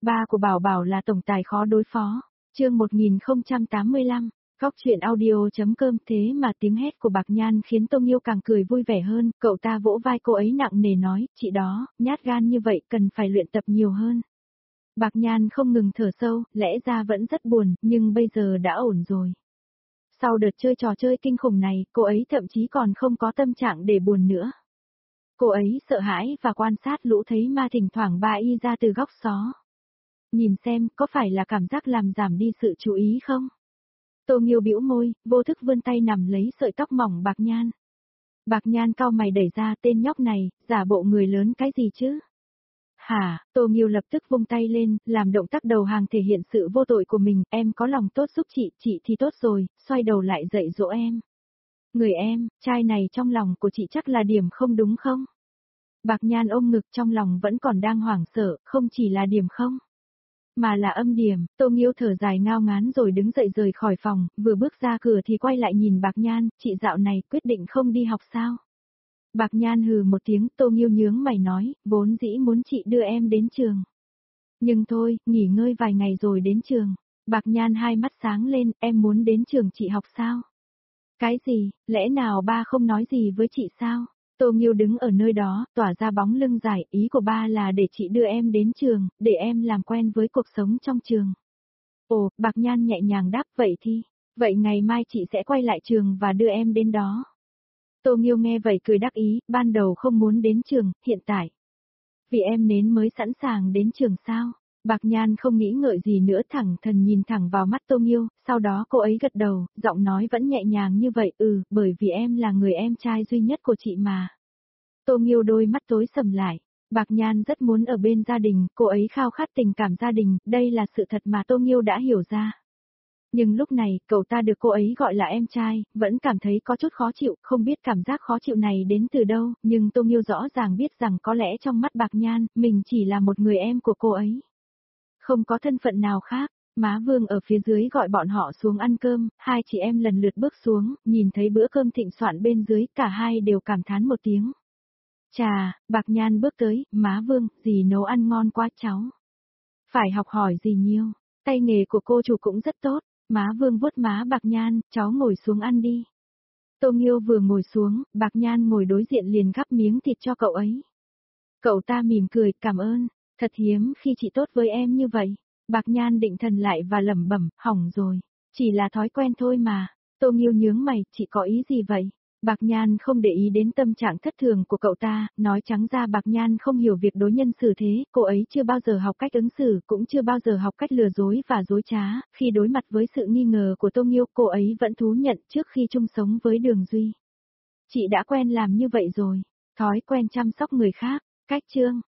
Ba của Bảo Bảo là tổng tài khó đối phó. Chương 1085, Góc truyện audio.com. Thế mà tiếng hét của Bạc Nhan khiến Tô Nghiêu càng cười vui vẻ hơn, cậu ta vỗ vai cô ấy nặng nề nói, chị đó, nhát gan như vậy cần phải luyện tập nhiều hơn. Bạc Nhan không ngừng thở sâu, lẽ ra vẫn rất buồn, nhưng bây giờ đã ổn rồi. Sau đợt chơi trò chơi kinh khủng này, cô ấy thậm chí còn không có tâm trạng để buồn nữa. Cô ấy sợ hãi và quan sát lũ thấy ma thỉnh thoảng ba y ra từ góc xó. Nhìn xem, có phải là cảm giác làm giảm đi sự chú ý không? Tô Nghiêu bĩu môi, vô thức vươn tay nằm lấy sợi tóc mỏng Bạc Nhan. Bạc Nhan cau mày đẩy ra tên nhóc này, giả bộ người lớn cái gì chứ? Hả, Tô Nghiêu lập tức vung tay lên, làm động tác đầu hàng thể hiện sự vô tội của mình, em có lòng tốt giúp chị thì tốt rồi, xoay đầu lại dạy dỗ em. Người em, trai này trong lòng của chị chắc là điểm không đúng không? Bạc Nhan ôm ngực trong lòng vẫn còn đang hoảng sợ, không chỉ là điểm không, mà là âm điểm. Tô Nghiêu thở dài ngao ngán rồi đứng dậy rời khỏi phòng, vừa bước ra cửa thì quay lại nhìn Bạc Nhan, chị dạo này quyết định không đi học sao? Bạc Nhan hừ một tiếng, Tô Nghiêu nhướng mày nói, vốn dĩ muốn chị đưa em đến trường. Nhưng thôi, nghỉ ngơi vài ngày rồi đến trường. Bạc Nhan hai mắt sáng lên, em muốn đến trường chị học sao? Cái gì, lẽ nào ba không nói gì với chị sao? Tô Nghiêu đứng ở nơi đó, tỏa ra bóng lưng dài, ý của ba là để chị đưa em đến trường, để em làm quen với cuộc sống trong trường. Ồ, Bạc Nhan nhẹ nhàng đáp, vậy ngày mai chị sẽ quay lại trường và đưa em đến đó. Tô Nghiêu nghe vậy cười đắc ý, ban đầu không muốn đến trường, hiện tại. Vì em nên mới sẵn sàng đến trường sao? Bạc Nhan không nghĩ ngợi gì nữa, thẳng thần nhìn thẳng vào mắt Tô Nghiêu, sau đó cô ấy gật đầu, giọng nói vẫn nhẹ nhàng như vậy, bởi vì em là người em trai duy nhất của chị mà. Tô Nghiêu đôi mắt tối sầm lại. Bạc Nhan rất muốn ở bên gia đình, cô ấy khao khát tình cảm gia đình, đây là sự thật mà Tô Nghiêu đã hiểu ra. Nhưng lúc này, cậu ta được cô ấy gọi là em trai, vẫn cảm thấy có chút khó chịu, không biết cảm giác khó chịu này đến từ đâu, nhưng Tô Nghiêu rõ ràng biết rằng có lẽ trong mắt Bạc Nhan, mình chỉ là một người em của cô ấy. Không có thân phận nào khác. Má Vương ở phía dưới gọi bọn họ xuống ăn cơm, hai chị em lần lượt bước xuống, nhìn thấy bữa cơm thịnh soạn bên dưới, cả hai đều cảm thán một tiếng. Chà, Bạc Nhan bước tới, má Vương, dì nấu ăn ngon quá cháu. Phải học hỏi gì nhiều, tay nghề của cô chủ cũng rất tốt. Má Vương vuốt má Bạc Nhan, cháu ngồi xuống ăn đi. Tô Nghiêu vừa ngồi xuống, Bạc Nhan ngồi đối diện liền gắp miếng thịt cho cậu ấy. Cậu ta mỉm cười, cảm ơn, thật hiếm khi chị tốt với em như vậy. Bạc Nhan định thần lại và lẩm bẩm, hỏng rồi, chỉ là thói quen thôi mà. Tô Nghiêu nhướng mày, chị có ý gì vậy? Bạc Nhan không để ý đến tâm trạng thất thường của cậu ta, nói trắng ra Bạc Nhan không hiểu việc đối nhân xử thế, cô ấy chưa bao giờ học cách ứng xử, cũng chưa bao giờ học cách lừa dối và dối trá, khi đối mặt với sự nghi ngờ của Tô Nghiêu, cô ấy vẫn thú nhận trước khi chung sống với Đường Duy. Chị đã quen làm như vậy rồi, thói quen chăm sóc người khác, cách chương.